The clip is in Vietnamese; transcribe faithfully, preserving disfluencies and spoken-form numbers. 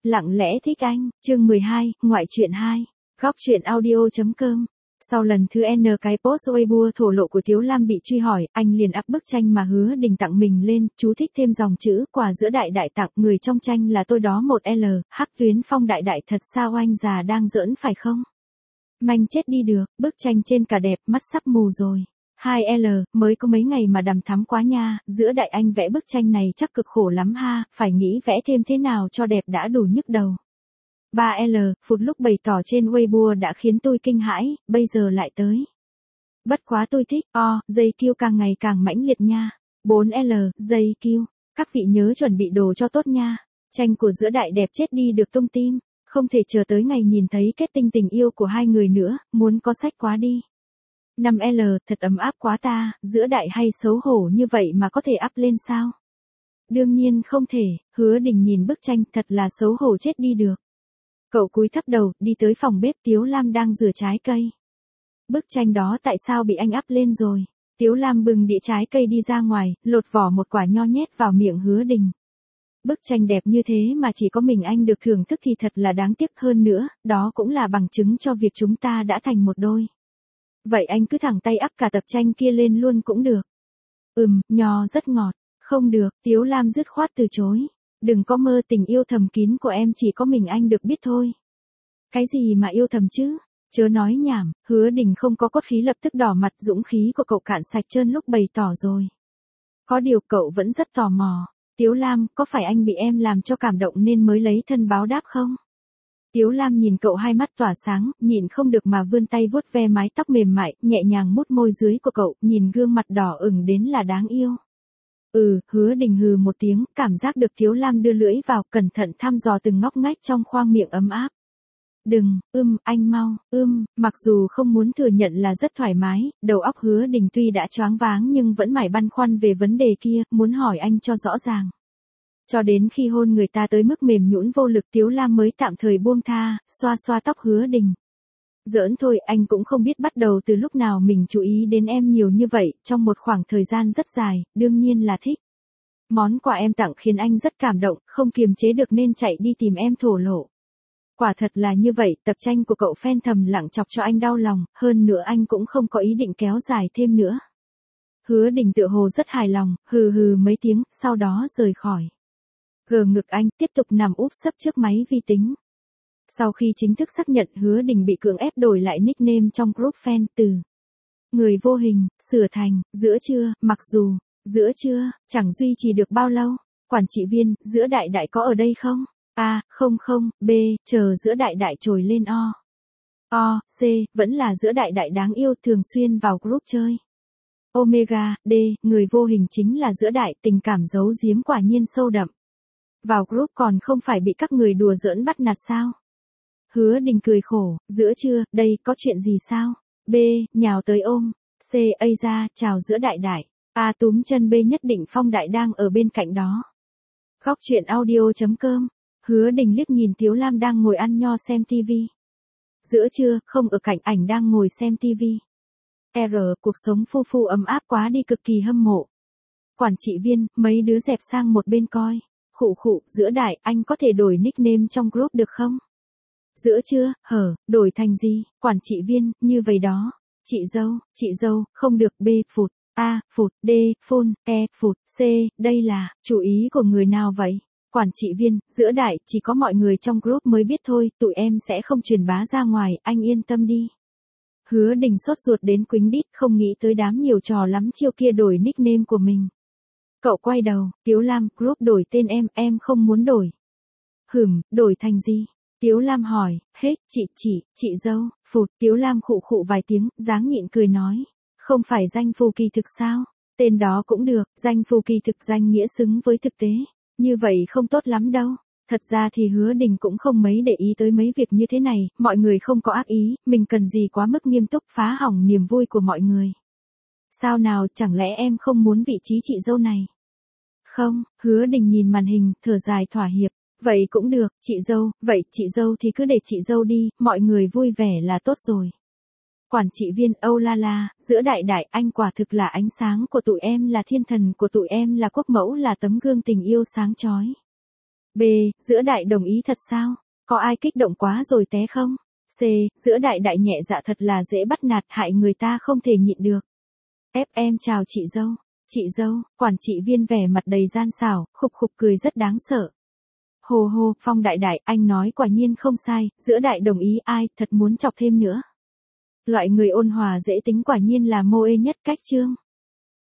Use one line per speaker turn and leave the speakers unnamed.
Lặng lẽ thích anh, chương mười hai, ngoại truyện hai, góc truyện audio.com. Sau lần thứ N cái post Weibo thổ lộ của Tiếu Lam bị truy hỏi, anh liền up bức tranh mà Hứa Đình tặng mình lên, chú thích thêm dòng chữ, quà giữa đại đại tặng, người trong tranh là tôi đó một L, Hắc Tuyến Phong đại đại thật sao anh già đang giỡn phải không? Manh chết đi được, bức tranh trên cả đẹp, mắt sắp mù rồi. hai L, mới có mấy ngày mà đằm thắm quá nha, giữa đại anh vẽ bức tranh này chắc cực khổ lắm ha, phải nghĩ vẽ thêm thế nào cho đẹp đã đủ nhức đầu. ba L, phút lúc bày tỏ trên Weibo đã khiến tôi kinh hãi, bây giờ lại tới. Bất quá tôi thích, o, dây kiêu càng ngày càng mãnh liệt nha. bốn L, dây kiêu, các vị nhớ chuẩn bị đồ cho tốt nha. Tranh của giữa đại đẹp chết đi được tung tim, không thể chờ tới ngày nhìn thấy kết tinh tình yêu của hai người nữa, muốn có sách quá đi. năm L, thật ấm áp quá ta, giữa đại hay xấu hổ như vậy mà có thể up lên sao? Đương nhiên không thể, Hứa Đình nhìn bức tranh thật là xấu hổ chết đi được. Cậu cúi thấp đầu, đi tới phòng bếp Tiếu Lam đang rửa trái cây. Bức tranh đó tại sao bị anh up lên rồi? Tiếu Lam bưng đĩa trái cây đi ra ngoài, lột vỏ một quả nho nhét vào miệng Hứa Đình. Bức tranh đẹp như thế mà chỉ có mình anh được thưởng thức thì thật là đáng tiếc, hơn nữa, đó cũng là bằng chứng cho việc chúng ta đã thành một đôi. Vậy anh cứ thẳng tay up cả tập tranh kia lên luôn cũng được. Ừm, nho rất ngọt. Không được, Tiếu Lam dứt khoát từ chối. Đừng có mơ, tình yêu thầm kín của em chỉ có mình anh được biết thôi. Cái gì mà yêu thầm chứ? Chớ nói nhảm, Hứa Đình không có cốt khí lập tức đỏ mặt, dũng khí của cậu cạn sạch trơn lúc bày tỏ rồi. Có điều cậu vẫn rất tò mò. Tiếu Lam, có phải anh bị em làm cho cảm động nên mới lấy thân báo đáp không? Tiếu Lam nhìn cậu hai mắt tỏa sáng, nhịn không được mà vươn tay vuốt ve mái tóc mềm mại, nhẹ nhàng mút môi dưới của cậu, nhìn gương mặt đỏ ửng đến là đáng yêu. Ừ, Hứa Đình hừ một tiếng, cảm giác được Tiếu Lam đưa lưỡi vào, cẩn thận thăm dò từng ngóc ngách trong khoang miệng ấm áp. Đừng, ưm, anh mau, ưm, mặc dù không muốn thừa nhận là rất thoải mái, đầu óc Hứa Đình tuy đã choáng váng nhưng vẫn mải băn khoăn về vấn đề kia, muốn hỏi anh cho rõ ràng. Cho đến khi hôn người ta tới mức mềm nhũn vô lực, Tiếu Lam mới tạm thời buông tha, xoa xoa tóc Hứa Đình. Giỡn thôi, anh cũng không biết bắt đầu từ lúc nào mình chú ý đến em nhiều như vậy, trong một khoảng thời gian rất dài, đương nhiên là thích. Món quà em tặng khiến anh rất cảm động, không kiềm chế được nên chạy đi tìm em thổ lộ. Quả thật là như vậy, tập tranh của cậu fan thầm lặng chọc cho anh đau lòng, hơn nữa anh cũng không có ý định kéo dài thêm nữa. Hứa Đình tựa hồ rất hài lòng, hừ hừ mấy tiếng, sau đó rời khỏi. Gờ ngực anh, tiếp tục nằm úp sấp trước máy vi tính. Sau khi chính thức xác nhận Hứa Đình bị cưỡng ép đổi lại nickname trong group fan từ người vô hình, sửa thành, giữa trưa, mặc dù, giữa trưa, chẳng duy trì được bao lâu. Quản trị viên, giữa đại đại có ở đây không? A, không không, B, chờ giữa đại đại trồi lên O. O, C, vẫn là giữa đại đại đáng yêu, thường xuyên vào group chơi. Omega, D, người vô hình chính là giữa đại, tình cảm giấu giếm quả nhiên sâu đậm. Vào group còn không phải bị các người đùa giỡn bắt nạt sao? Hứa Đình cười khổ, giữa trưa, đây, có chuyện gì sao? B, nhào tới ôm. C, ây ra, chào giữa đại đại. A túm chân B, nhất định Phong đại đang ở bên cạnh đó. Góc truyện audio.com. Hứa Đình liếc nhìn Tiếu Lam đang ngồi ăn nho xem tivi. Giữa trưa, không ở cạnh ảnh đang ngồi xem tivi. R, cuộc sống phu phu ấm áp quá đi, cực kỳ hâm mộ. Quản trị viên, mấy đứa dẹp sang một bên coi. Khụ khụ, giữa đại, anh có thể đổi nickname trong group được không? Giữa trưa, hở, đổi thành gì? Quản trị viên, như vậy đó. Chị dâu, chị dâu, không được. B, phụt. A, phụt. D, phun. E, phụt. C, đây là, chủ ý của người nào vậy? Quản trị viên, giữa đại, chỉ có mọi người trong group mới biết thôi, tụi em sẽ không truyền bá ra ngoài, anh yên tâm đi. Hứa Đình sốt ruột đến quýnh đít, không nghĩ tới đám nhiều trò lắm chiêu kia đổi nickname của mình. Cậu quay đầu, Tiếu Lam, group đổi tên em, em không muốn đổi. Hửm, đổi thành gì? Tiếu Lam hỏi, hết, chị chị, chị dâu, phụt, Tiếu Lam khụ khụ vài tiếng, dáng nhịn cười nói. Không phải danh phù kỳ thực sao? Tên đó cũng được, danh phù kỳ thực, danh nghĩa xứng với thực tế. Như vậy không tốt lắm đâu. Thật ra thì Hứa Đình cũng không mấy để ý tới mấy việc như thế này, mọi người không có ác ý, mình cần gì quá mức nghiêm túc phá hỏng niềm vui của mọi người. Sao nào, chẳng lẽ em không muốn vị trí chị dâu này? Không, Hứa Đình nhìn màn hình, thở dài thỏa hiệp. Vậy cũng được, chị dâu, vậy chị dâu thì cứ để chị dâu đi, mọi người vui vẻ là tốt rồi. Quản trị viên, âu la la, giữa đại đại, anh quả thực là ánh sáng của tụi em, là thiên thần của tụi em, là quốc mẫu, là tấm gương tình yêu sáng chói. B. Giữa đại đồng ý thật sao? Có ai kích động quá rồi té không? C. Giữa đại đại nhẹ dạ thật là dễ bắt nạt, hại người ta không thể nhịn được. F. Em chào chị dâu. Chị dâu, quản trị viên vẻ mặt đầy gian xảo, khục khục cười rất đáng sợ. Hồ hồ, Phong đại đại, anh nói quả nhiên không sai, giữa đại đồng ý ai, thật muốn chọc thêm nữa. Loại người ôn hòa dễ tính quả nhiên là mô ê nhất cách chương.